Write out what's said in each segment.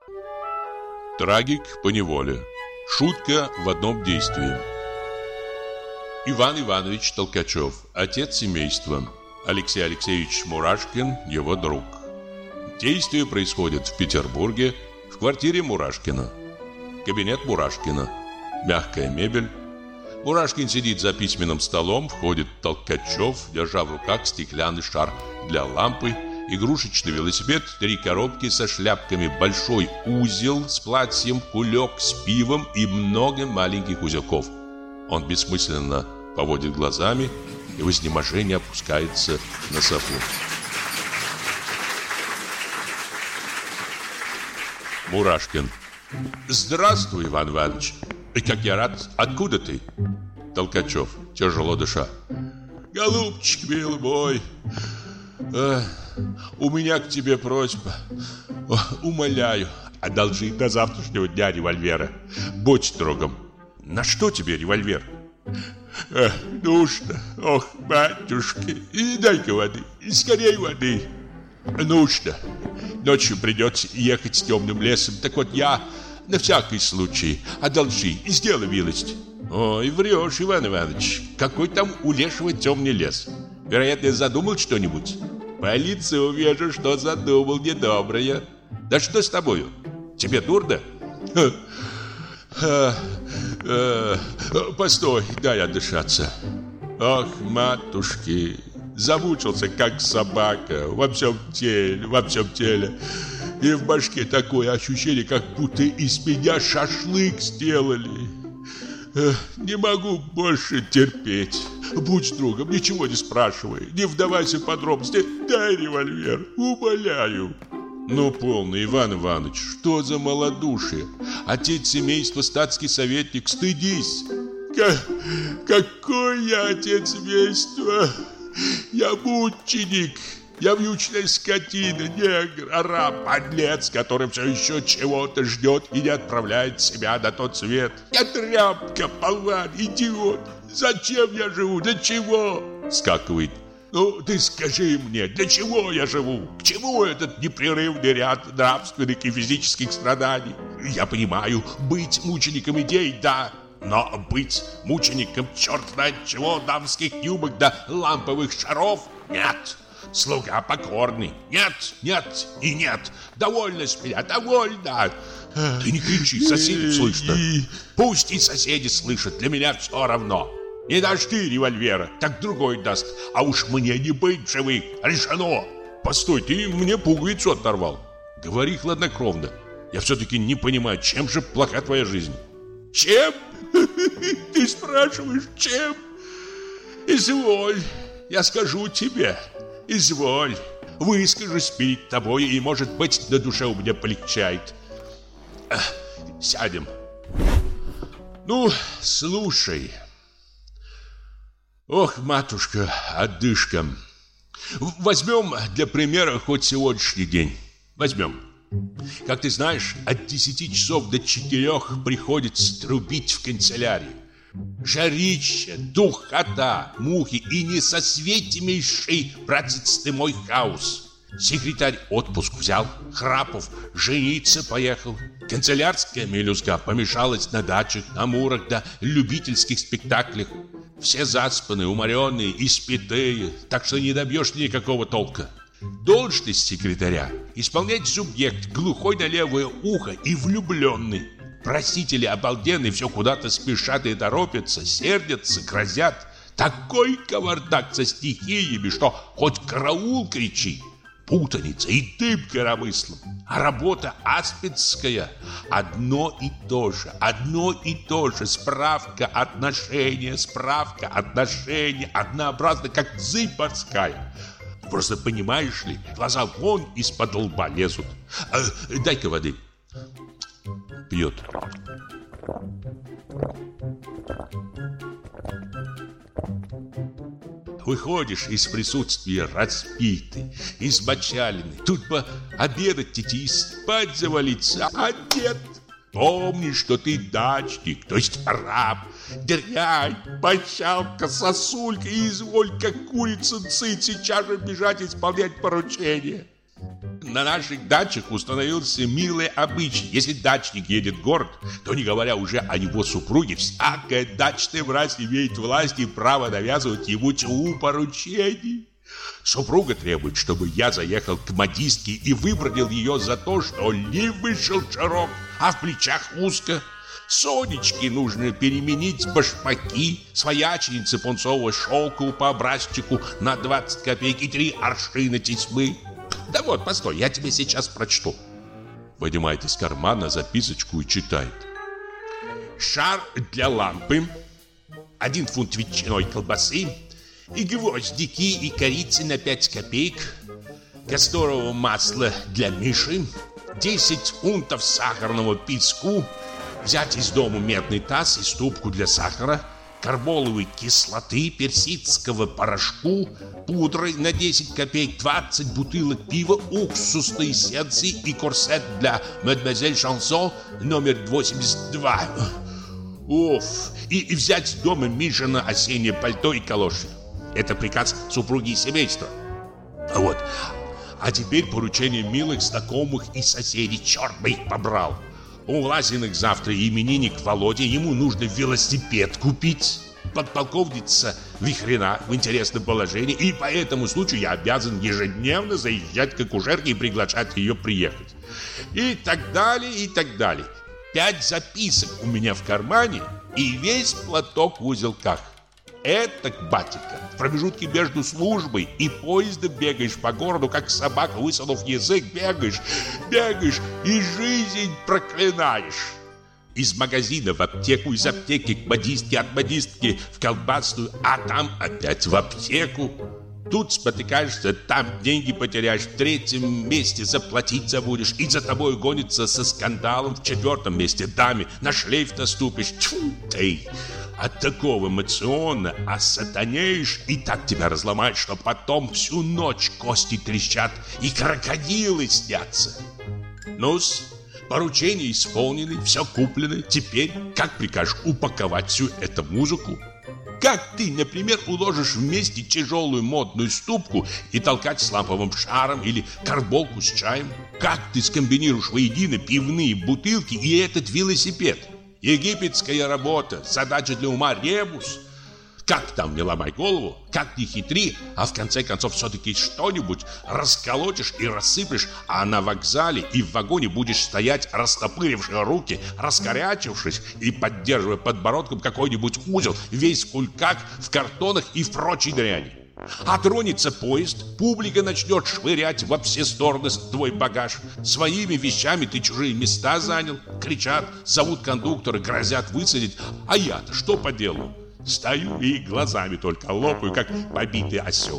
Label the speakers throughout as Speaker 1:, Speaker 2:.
Speaker 1: Трагик поневоле. Шутка в одном действии. Иван Иванович Толкачев, отец семейства. Алексей Алексеевич Мурашкин, его друг. Действие происходит в Петербурге, в квартире Мурашкина. Кабинет Мурашкина. Мягкая мебель. Мурашкин сидит за письменным столом, входит Толкачев, держа в руках стеклянный шар для лампы, игрушечный велосипед, 3 коробки со шляпками, большой узел с платьем, кулек с пивом и много маленьких узелков. Он бессмысленно поводит глазами и в изнеможении опускается на софу. Мурашкин. Здравствуй, Иван Иванович. Как я рад. Откуда ты? Толкачев, тяжело дыша. Голубчик, милый мой, у меня к тебе просьба. Умоляю, одолжи до завтрашнего дня револьвера. Будь другом. На что тебе револьвер? Нужно. Ох, батюшки, дай-ка воды. Скорей воды. Нужно. Ночью придется ехать темным лесом. Так вот я на всякий случай одолжи, сделай милость. Ой, врешь, Иван Иванович. Какой там у лешего темный лес? Вероятно, задумал что-нибудь. По лицу вижу, что задумал недоброе. Да что с тобою? Тебе дурно? Постой, дай отдышаться. Ох, матушки, замучился, как собака, во всем теле. И в башке такое ощущение, как будто из меня шашлык сделали. Не могу больше терпеть. Будь другом, ничего не спрашивай, не вдавайся в подробности. Дай револьвер, умоляю. Ну, полно, Иван Иванович, что за малодушие? Отец семейства, статский советник, стыдись. Какой я отец семейства? Я мученик. Я вьючная скотина, негр, араб, подлец, который все еще чего-то ждет и не отправляет себя на тот свет. Я тряпка, болван, идиот. Зачем я живу? Для чего? Скакивает. Ну, ты скажи мне, для чего я живу? К чему этот непрерывный ряд нравственных и физических страданий? Я понимаю, быть мучеником идей, да. Но быть мучеником черт знает чего, дамских юбок да ламповых шаров? Нет. Слуга покорный. Нет, нет и нет. Довольно с меня, довольно. Ты не кричи, соседи слышно. Пусть и соседи слышат, для меня все равно. Не дашь ты револьвера, так другой даст. А уж мне не быть живых, решено. Постой, ты мне пуговицу оторвал. Говори хладнокровно. Я все-таки не понимаю, чем же плоха твоя жизнь? Чем? Ты спрашиваешь, чем? Изволь, я скажу тебе. Изволь, выскажусь перед тобой, и, может быть, на душе у меня полегчает. Сядем. Ну, слушай. Ох, матушка, одышка. Возьмем для примера хоть сегодняшний день. Возьмем. Как ты знаешь, от 10 часов до 4 приходится трубить в канцелярии. Жарище, духота, мухи и несосветимейший, братец ты мой, хаос. Секретарь отпуск взял, Храпов жениться поехал. Канцелярская мелюзга помешалась на дачах, на мурах да любительских спектаклях. Все заспанные, уморенные, испитые, так что не добьешься никакого толка. Должность секретаря – исполнять субъект, глухой на левое ухо и влюбленный. Просители обалденные все куда-то спешат и торопятся, сердятся, грозят. Такой кавардак со стихиями, что хоть караул кричи. Путаница и дым коромыслом. А работа аспидская. Одно и то же. Справка, отношения, однообразно, как зыбь морская. Просто понимаешь ли, глаза вон из-под лба лезут. Дай-ка воды. Пьет. Выходишь из присутствия разбитый, измочаленный. Тут бы обедать идти и спать завалиться. А нет. Помни, что ты дачник, то есть раб. Дрянь, мочалка, сосулька. И изволь, как курица цыть, сейчас же бежать исполнять поручение. на наших дачах установился милый обычай. Если дачник едет в город, то, не говоря уже о его супруге, всякая дачная мразь имеет власть и право навязывать ему тьму поручений. Супруга требует, чтобы я заехал к модистке и выбронил ее за то, что не вышел широк, а в плечах узко. Сонечке нужно переменить башмаки, свояченице пунцового шелка по образчику на 20 копеек и 3 аршина тесьмы. Да вот, постой, я тебе сейчас прочту. Вынимает из кармана записочку и читает. Шар для лампы, 1 фунт ветчиной колбасы, и гвоздики и корицы на 5 копеек, касторового масла для Миши, 10 фунтов сахарного песку, взять из дому медный таз и ступку для сахара, карболовой кислоты, персидского порошку, пудры на 10 копеек, 20 бутылок пива, уксусной эссенции и корсет для мадемуазель Шансон номер 82. Уф! И взять из дома Мишина осеннее пальто и калоши. Это приказ супруги и семейства. Вот. А теперь поручение милых знакомых и соседей. Черт бы их побрал. У Власиных завтра именинник Володя. Ему нужно велосипед купить. Подполковница Вихрена в интересном положении. И по этому случаю я обязан ежедневно заезжать к акушерке и приглашать ее приехать. И так далее, и так далее. 5 записок у меня в кармане и весь платок в узелках. Это, батенька, в промежутке между службой и поездом бегаешь по городу, как собака, высунув язык, бегаешь и жизнь проклинаешь. Из магазина в аптеку, из аптеки к модистке, от модистки в колбасную, а там опять в аптеку. Тут спотыкаешься, там деньги потеряешь, в 3-м месте заплатить забудешь, и за тобой гонится со скандалом, в 4-м месте даме на шлейф наступишь. Тьфу ты! От такого эмоционно осатанеешь и так тебя разломают, что потом всю ночь кости трещат и крокодилы снятся. Ну-с, поручения исполнены, все куплено. Теперь как прикажешь упаковать всю эту музыку? Как ты, например, уложишь вместе тяжелую модную ступку и толкать с ламповым шаром или карболку с чаем? Как ты скомбинируешь воедино пивные бутылки и этот велосипед? Египетская работа, задача для ума ребус. Как там не ломай голову, как не хитри, а в конце концов все-таки что-нибудь расколотишь и рассыплешь, а на вокзале и в вагоне будешь стоять, растопырившие руки, раскорячившись и поддерживая подбородком какой-нибудь узел, весь в кульках, в картонах и в прочей дряни. А тронется поезд, публика начнет швырять во все стороны твой багаж. Своими вещами ты чужие места занял. Кричат, зовут кондуктора, грозят высадить. А я-то что поделаю? Стою и глазами только лопаю, как побитый осел.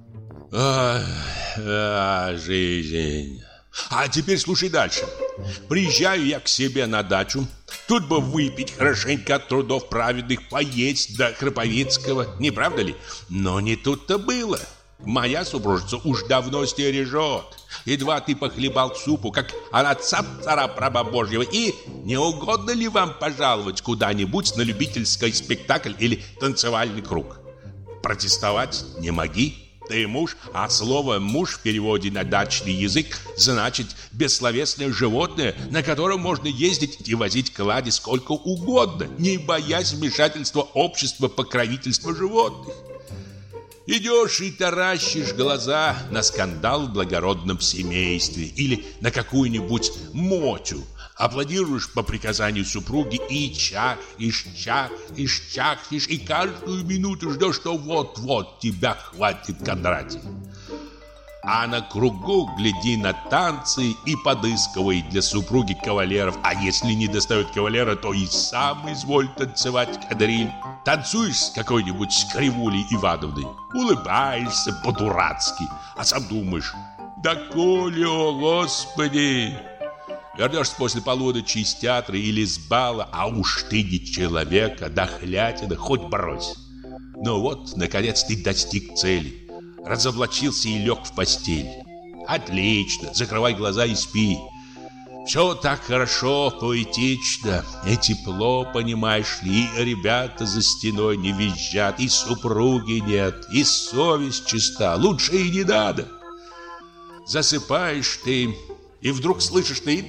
Speaker 1: Жизнь. А теперь слушай дальше. Приезжаю я к себе на дачу. Тут бы выпить хорошенько от трудов праведных, поесть до Храповицкого, не правда ли? Но не тут-то было. Моя супружица уж давно стережет. Едва ты похлебал супу, как она цап-царап раба Божьего. И не угодно ли вам пожаловать куда-нибудь на любительский спектакль или танцевальный круг? Протестовать не моги. Ты муж, а слово «муж» в переводе на дачный язык значит бессловесное животное, на котором можно ездить и возить клади сколько угодно, не боясь вмешательства общества покровительства животных. Идешь и таращишь глаза на скандал в благородном семействе или на какую-нибудь мотю, аплодируешь по приказанию супруги и чахнешь, и каждую минуту ждешь, что вот-вот тебя хватит Кондратий. А на кругу гляди на танцы и подыскивай для супруги кавалеров. А если не достает кавалера, то и сам изволь танцевать кадриль. Танцуешь с какой-нибудь кривулей Ивановной, улыбаешься по-дурацки, а сам думаешь: да коли, о Господи! Вернешься после полуночи из театра или с бала, а уж ты не человек, а дохлятина, хоть брось. Ну вот, наконец ты достиг цели. Разоблачился и лег в постель. Отлично, закрывай глаза и спи. Все так хорошо, поэтично и тепло, понимаешь ли. И ребята за стеной не визжат, и супруги нет, и совесть чиста. Лучше и не надо. Засыпаешь ты, и вдруг слышишь ты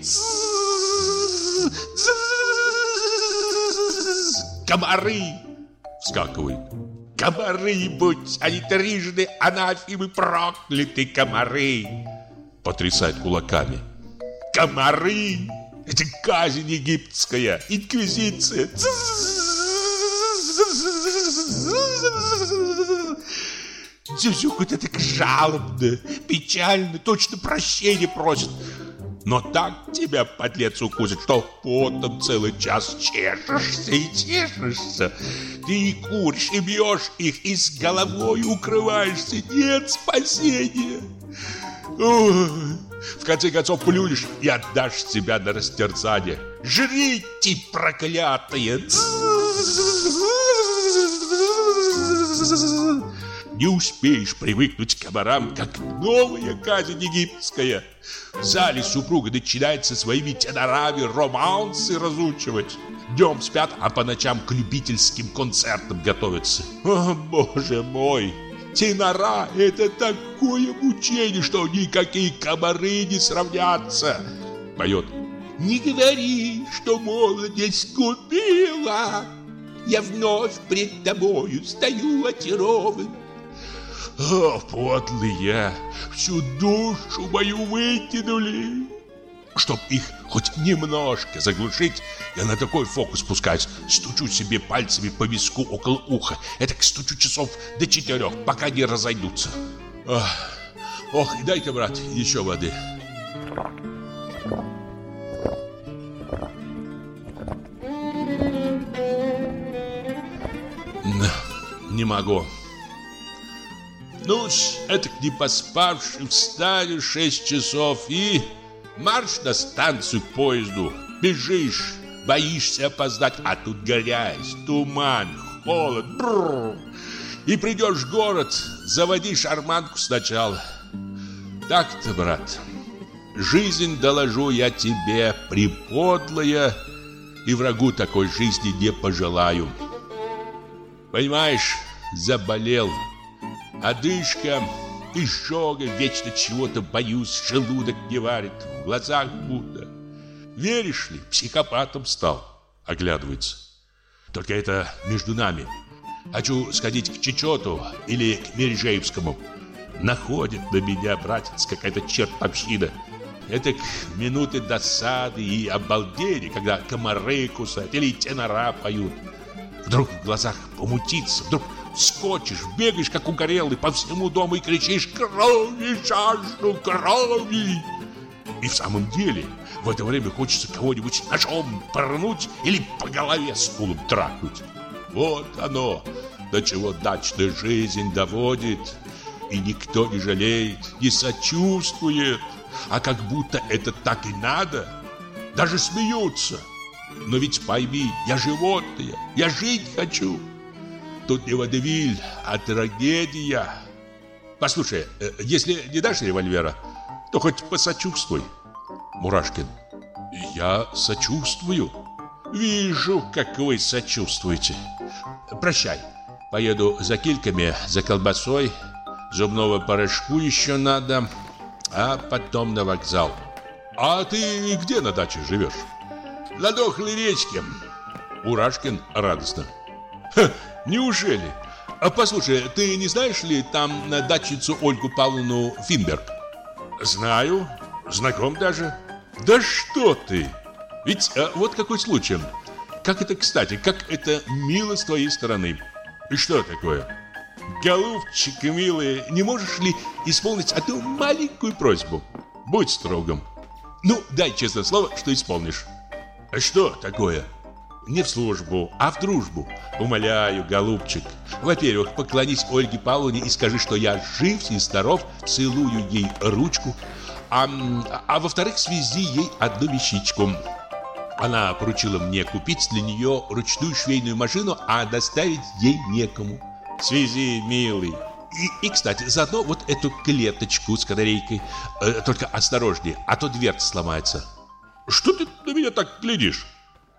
Speaker 1: комары вскакивают. Комары, будь они трижды анафемы прокляты, комары. Потрясает кулаками. Комары! Это казнь египетская, инквизиция. Зюзюкают это так жалобно, печально, точно прощения просят. Но так тебя, подлец, укусит, что потом целый час чешешься и чешешься. Ты и куришь, и бьешь их, и с головой укрываешься. Нет спасения. Ой, в конце концов плюнешь и отдашь себя на растерзание. Жрите, проклятые! Не успеешь привыкнуть к комарам, как новая казнь египетская. В зале супруга начинает со своими тенорами романсы разучивать. Днем спят, а по ночам к любительским концертам готовятся. О, боже мой! Тенора — это такое мучение, что никакие комары не сравнятся. Поет. Не говори, что молодость купила. Я вновь пред тобою стою очарован. О, подлые, всю душу мою вытянули. Чтоб их хоть немножко заглушить, я на такой фокус пускаюсь. Стучу себе пальцами по виску около уха. Этак стучу часов до 4, пока не разойдутся. Ох, дай-ка, брат, еще воды. Не могу. Ну-с, это не поспавший, встанешь 6 часов и марш на станцию к поезду. Бежишь, боишься опоздать, а тут грязь, туман, холод. Бррр. И придешь в город, заводи шарманку сначала. Так-то, брат, жизнь, доложу я тебе, приподлая, и врагу такой жизни не пожелаю. Понимаешь, заболел. Одышка, изжога, вечно чего-то боюсь, желудок не варит, в глазах будто. Веришь ли, психопатом стал, оглядывается. Только это между нами. Хочу сходить к Чечету или к Мережеевскому. Находит на меня, братец, какая-то чертовщина. Это минуты досады и обалдения, когда комары кусают или тенора поют. Вдруг в глазах помутится, вдруг скочишь, бегаешь, как угорелый, по всему дому и кричишь: «Крови, жажду крови!» И в самом деле в это время хочется кого-нибудь ножом порнуть или по голове стулом трахнуть. Вот оно, до чего дачная жизнь доводит. И никто не жалеет, не сочувствует, а как будто это так и надо. Даже смеются. Но ведь пойми, я животное, я жить хочу. Тут не водевиль, а трагедия. Послушай, если не дашь револьвера, то хоть посочувствуй. Мурашкин. Я сочувствую. Вижу, как вы сочувствуете. Прощай. Поеду за кильками, за колбасой. Зубного порошку еще надо. А потом на вокзал. А ты где на даче живешь? На дохлой речке. Мурашкин радостно. Ха, неужели? А послушай, ты не знаешь ли там на дачницу Ольгу Павловну Финберг? Знаю, знаком даже. Да что ты? Ведь вот какой случай. Как это кстати, как это мило с твоей стороны. И что такое? Голубчик милый, не можешь ли исполнить одну маленькую просьбу? Будь строгом. Ну, дай честное слово, что исполнишь. А что такое? Не в службу, а в дружбу. Умоляю, голубчик. Во-первых, поклонись Ольге Павловне и скажи, что я жив и здоров, целую ей ручку. А во-вторых, свези ей одну вещичку. Она поручила мне купить для нее ручную швейную машину, а доставить ей некому. Свези, милый. И, кстати, заодно вот эту клеточку с канарейкой. Только осторожнее, а то дверца сломается. Что ты на меня так глядишь?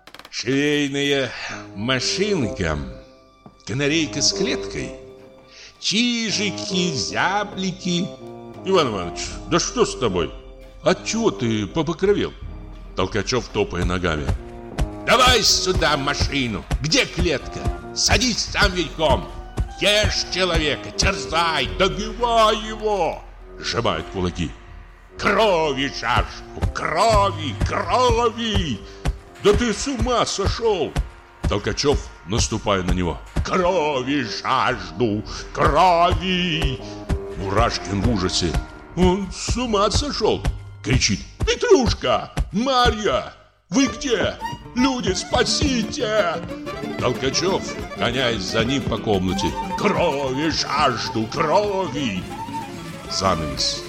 Speaker 1: Швейная машинка, канарейка с клеткой, чижики, зяблики. Иван Иванович, да что с тобой? Отчего ты побагровел? Толкачев, топая ногами. Давай сюда машину. Где клетка? Садись сам верхом. Ешь человека, терзай, добивай его. Сжимает кулаки. Крови жажду, крови, крови. Да ты с ума сошел. Толкачев, наступая на него. Крови жажду, крови. Мурашкин в ужасе. Он с ума сошел. Кричит. Петрушка, Марья, вы где? Люди, спасите! Толкачев, гоняясь за ним по комнате. Крови жажду, крови. Занавес.